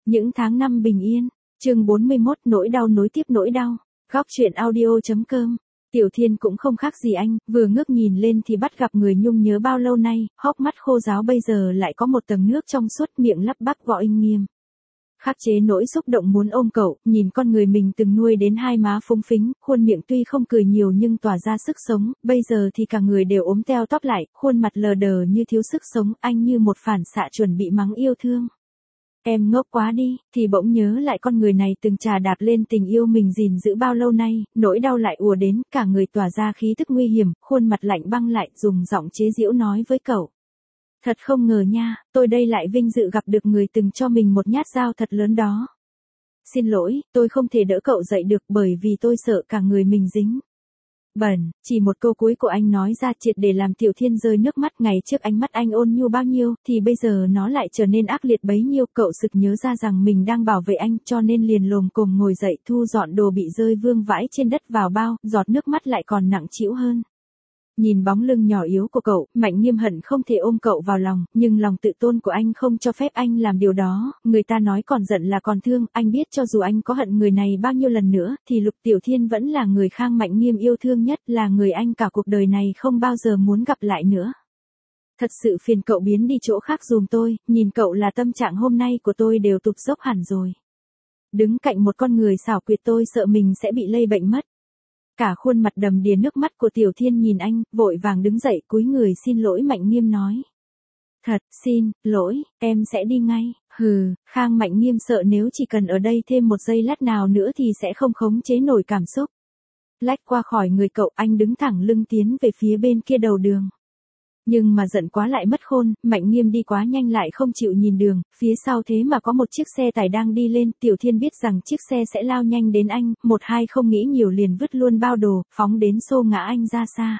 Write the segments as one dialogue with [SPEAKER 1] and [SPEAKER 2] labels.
[SPEAKER 1] Những tháng năm bình yên. Chương 41 nỗi đau nối tiếp nỗi đau. Góc truyện audio.com. Tiểu Thiên cũng không khác gì anh, vừa ngước nhìn lên thì bắt gặp người nhung nhớ bao lâu nay, hốc mắt khô ráo bây giờ lại có một tầng nước trong suốt, miệng lắp bắp gọi Anh Nghiêm. Khắc chế nỗi xúc động muốn ôm cậu, nhìn con người mình từng nuôi đến hai má phúng phính, khuôn miệng tuy không cười nhiều nhưng tỏa ra sức sống, bây giờ thì cả người đều ốm teo tóp lại, khuôn mặt lờ đờ như thiếu sức sống, anh như một phản xạ chuẩn bị mắng yêu thương. Em ngốc quá đi, thì bỗng nhớ lại con người này từng trà đạp lên tình yêu mình gìn giữ bao lâu nay, nỗi đau lại ùa đến, cả người tỏa ra khí tức nguy hiểm, khuôn mặt lạnh băng lại, dùng giọng chế giễu nói với cậu. Thật không ngờ nha, tôi đây lại vinh dự gặp được người từng cho mình một nhát dao thật lớn đó. Xin lỗi, tôi không thể đỡ cậu dậy được bởi vì tôi sợ cả người mình dính bẩn. Chỉ một câu cuối của anh nói ra triệt để làm Tiểu Thiên rơi nước mắt. Ngày trước ánh mắt anh ôn nhu bao nhiêu, thì bây giờ nó lại trở nên ác liệt bấy nhiêu. Cậu sực nhớ ra rằng mình đang bảo vệ anh, cho nên liền lồm cồm ngồi dậy thu dọn đồ bị rơi vương vãi trên đất vào bao, giọt nước mắt lại còn nặng trĩu hơn. Nhìn bóng lưng nhỏ yếu của cậu, Mạnh Nghiêm hận không thể ôm cậu vào lòng, nhưng lòng tự tôn của anh không cho phép anh làm điều đó. Người ta nói còn giận là còn thương, anh biết cho dù anh có hận người này bao nhiêu lần nữa, thì Lục Tiểu Thiên vẫn là người Khang Mạnh Nghiêm yêu thương nhất, là người anh cả cuộc đời này không bao giờ muốn gặp lại nữa. Thật sự phiền cậu biến đi chỗ khác giùm tôi, nhìn cậu là tâm trạng hôm nay của tôi đều tụt dốc hẳn rồi. Đứng cạnh một con người xảo quyệt tôi sợ mình sẽ bị lây bệnh mất. Cả khuôn mặt đầm đìa nước mắt của Tiểu Thiên nhìn anh, vội vàng đứng dậy cúi người xin lỗi Mạnh Nghiêm nói. Thật, xin lỗi, em sẽ đi ngay. Hừ, Khang Mạnh Nghiêm sợ nếu chỉ cần ở đây thêm một giây lát nào nữa thì sẽ không khống chế nổi cảm xúc. Lách qua khỏi người cậu, anh đứng thẳng lưng tiến về phía bên kia đầu đường. Nhưng mà giận quá lại mất khôn, Mạnh Nghiêm đi quá nhanh lại không chịu nhìn đường, phía sau thế mà có một chiếc xe tải đang đi lên, Tiểu Thiên biết rằng chiếc xe sẽ lao nhanh đến anh, một hai không nghĩ nhiều liền vứt luôn bao đồ, phóng đến xô ngã anh ra xa.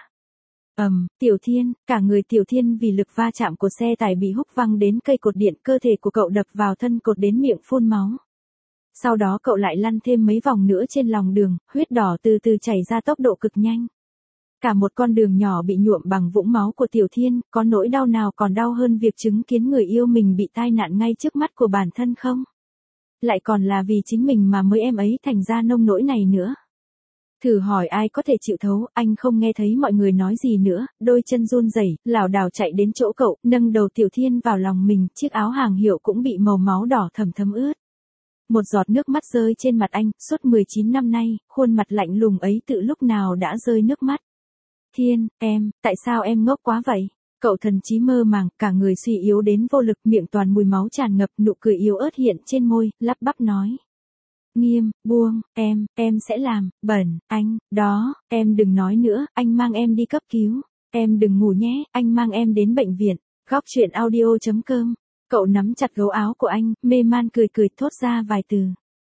[SPEAKER 1] Tiểu Thiên, cả người Tiểu Thiên vì lực va chạm của xe tải bị húc văng đến cây cột điện, cơ thể của cậu đập vào thân cột đến miệng phun máu. Sau đó cậu lại lăn thêm mấy vòng nữa trên lòng đường, huyết đỏ từ từ chảy ra tốc độ cực nhanh. Cả một con đường nhỏ bị nhuộm bằng vũng máu của Tiểu Thiên, có nỗi đau nào còn đau hơn việc chứng kiến người yêu mình bị tai nạn ngay trước mắt của bản thân không? Lại còn là vì chính mình mà mới em ấy thành ra nông nỗi này nữa. Thử hỏi ai có thể chịu thấu, anh không nghe thấy mọi người nói gì nữa, đôi chân run rẩy, lảo đảo chạy đến chỗ cậu, nâng đầu Tiểu Thiên vào lòng mình, chiếc áo hàng hiệu cũng bị màu máu đỏ thẫm thấm ướt. Một giọt nước mắt rơi trên mặt anh, suốt 19 năm nay, khuôn mặt lạnh lùng ấy tự lúc nào đã rơi nước mắt. Thiên, tại sao em ngốc quá vậy? Cậu thần trí mơ màng, cả người suy yếu đến vô lực, miệng toàn mùi máu tràn ngập, nụ cười yếu ớt hiện trên môi, lắp bắp nói. Nghiêm, buông, em sẽ làm, bẩn, anh, đó, em đừng nói nữa, anh mang em đi cấp cứu. Em đừng ngủ nhé, anh mang em đến bệnh viện. Góc truyện audio.com. Cậu nắm chặt gấu áo của anh, mê man cười thốt ra vài từ.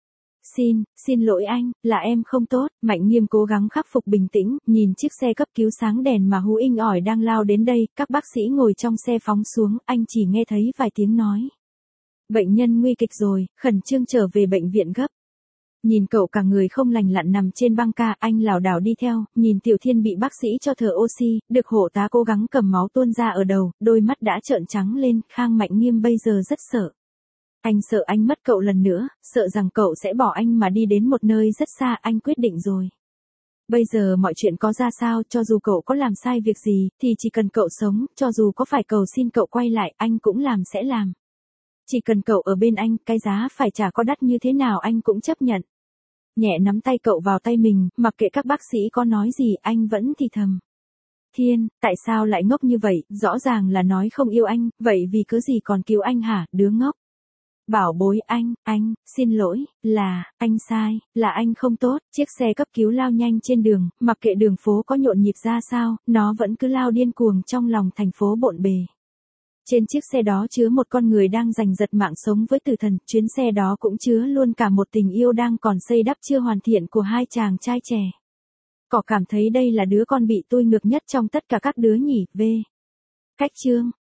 [SPEAKER 1] Xin lỗi anh, là em không tốt. Mạnh Nghiêm cố gắng khắc phục bình tĩnh, nhìn chiếc xe cấp cứu sáng đèn mà hú inh ỏi đang lao đến đây, các bác sĩ ngồi trong xe phóng xuống, anh chỉ nghe thấy vài tiếng nói. Bệnh nhân nguy kịch rồi, khẩn trương trở về bệnh viện gấp. Nhìn cậu cả người không lành lặn nằm trên băng ca, anh lảo đảo đi theo, nhìn Tiểu Thiên bị bác sĩ cho thở oxy, được hộ tá cố gắng cầm máu tuôn ra ở đầu, đôi mắt đã trợn trắng lên, Khang Mạnh Nghiêm bây giờ rất sợ. Anh sợ anh mất cậu lần nữa, sợ rằng cậu sẽ bỏ anh mà đi đến một nơi rất xa, anh quyết định rồi. Bây giờ mọi chuyện có ra sao, cho dù cậu có làm sai việc gì, thì chỉ cần cậu sống, cho dù có phải cầu xin cậu quay lại, anh cũng sẽ làm. Chỉ cần cậu ở bên anh, cái giá phải trả có đắt như thế nào anh cũng chấp nhận. Nhẹ nắm tay cậu vào tay mình, mặc kệ các bác sĩ có nói gì, anh vẫn thì thầm. Thiên, tại sao lại ngốc như vậy, rõ ràng là nói không yêu anh, vậy vì cớ gì còn cứu anh hả, đứa ngốc. Bảo bối anh, xin lỗi, là, anh sai, là anh không tốt. Chiếc xe cấp cứu lao nhanh trên đường, mặc kệ đường phố có nhộn nhịp ra sao, nó vẫn cứ lao điên cuồng trong lòng thành phố bộn bề. Trên chiếc xe đó chứa một con người đang giành giật mạng sống với tử thần, chuyến xe đó cũng chứa luôn cả một tình yêu đang còn xây đắp chưa hoàn thiện của hai chàng trai trẻ. Cỏ cảm thấy đây là đứa con bị tôi ngược nhất trong tất cả các đứa nhỉ, v. Cách chương.